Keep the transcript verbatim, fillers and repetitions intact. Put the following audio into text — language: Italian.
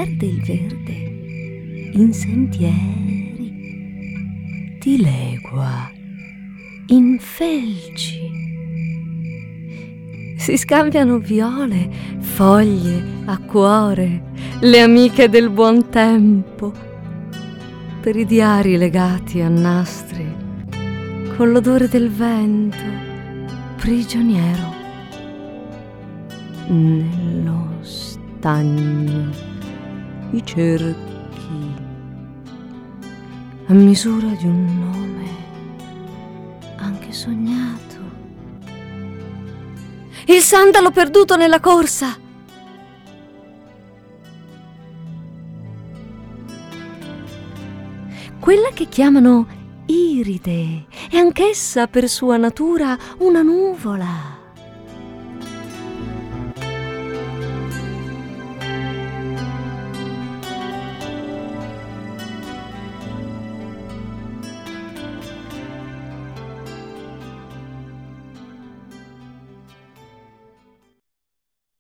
perde il verde in sentieri, dilegua in felci. Si scambiano viole, foglie, acquore, le amiche del buon tempo, per i diari legati a nastri, con l'odore del vento, prigioniero, nello stagno, i cerchi, a misura di un nome anche sognato. Il sandalo perduto nella corsa. Quella che chiamano Iride è anch'essa per sua natura una nuvola.